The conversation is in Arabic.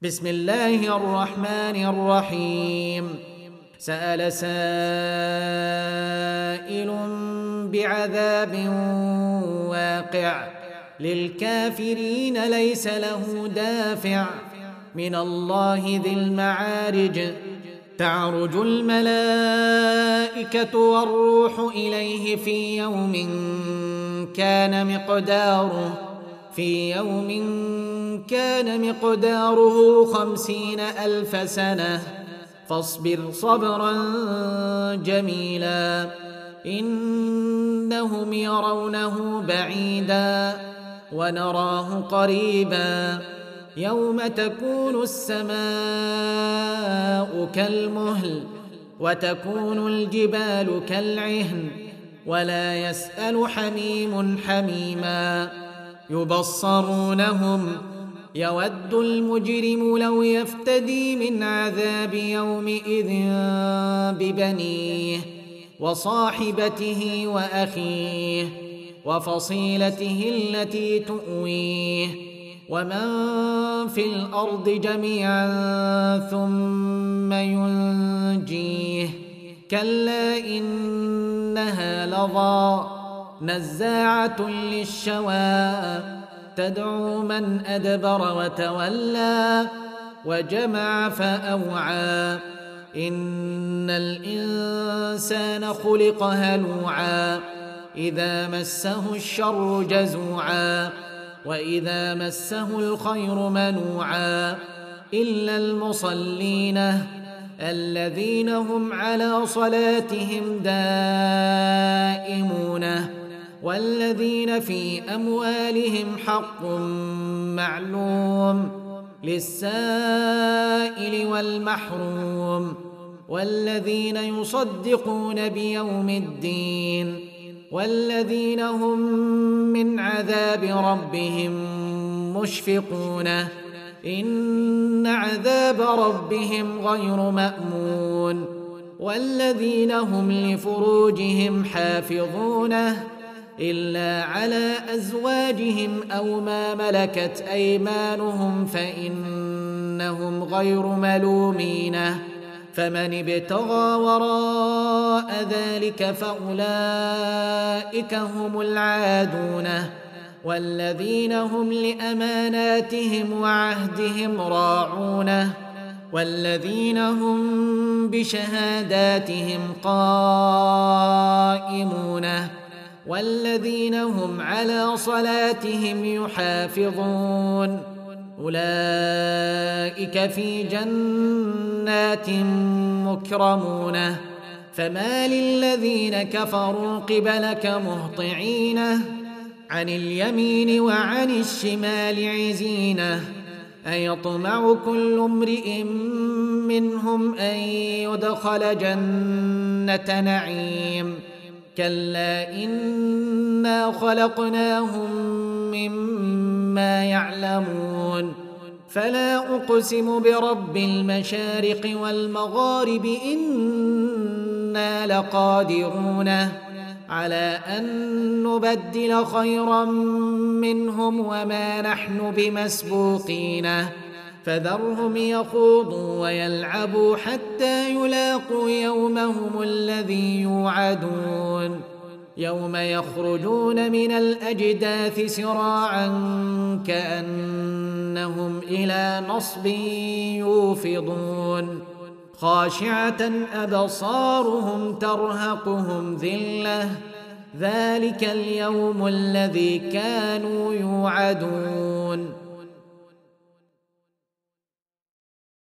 بسم الله الرحمن الرحيم. سأل سائل بعذاب واقع للكافرين ليس له دافع من الله ذي المعارج. تعرج الملائكة والروح إليه في يوم كان مقداره 50,000 سنة فاصبر صبرا جميلا إنهم يرونه بعيدا ونراه قريبا يوم تكون السماء كالمهل وتكون الجبال كالعهن ولا يسأل حميم حميما يبصرونهم يود المجرم لو يفتدي من عذاب يومئذ ببنيه وصاحبته وأخيه وفصيلته التي تؤويه ومن في الأرض جميعا ثم ينجيه كلا إنها لظى نزاعة للشوى تدعو من أدبر وتولى وجمع فأوعى إن الإنسان خلق هلوعا إذا مسه الشر جزوعا وإذا مسه الخير منوعا إلا المصلين الذين هم على صلاتهم دائمون والذين في أموالهم حق معلوم للسائل والمحروم والذين يصدقون بيوم الدين والذين هم من عذاب ربهم مشفقون إن عذاب ربهم غير مأمون والذين هم لفروجهم حافظون إلا على أزواجهم أو ما ملكت أيمانهم فإنهم غير ملومين فمن ابتغى وراء ذلك فأولئك هم العادون والذين هم لأماناتهم وعهدهم راعون والذين هم بشهاداتهم قائمون والذين هم على صلاتهم يحافظون أولئك في جنات مكرمون فما للذين كفروا قبلك مهطعين عن اليمين وعن الشمال عزين أيطمع كل امرئ منهم أن يدخل جنة نعيم كلا إنا خلقناهم مما يعلمون فلا أقسم برب المشارق والمغارب إنا لقادرون على أن نبدل خيرا منهم وما نحن بمسبوقين فذرهم يخوضوا ويلعبوا حتى يلاقوا يومهم الذي يوعدون يوم يخرجون من الأجداث سراعا كأنهم إلى نصب يوفضون خاشعة أبصارهم ترهقهم ذلة ذلك اليوم الذي كانوا يوعدون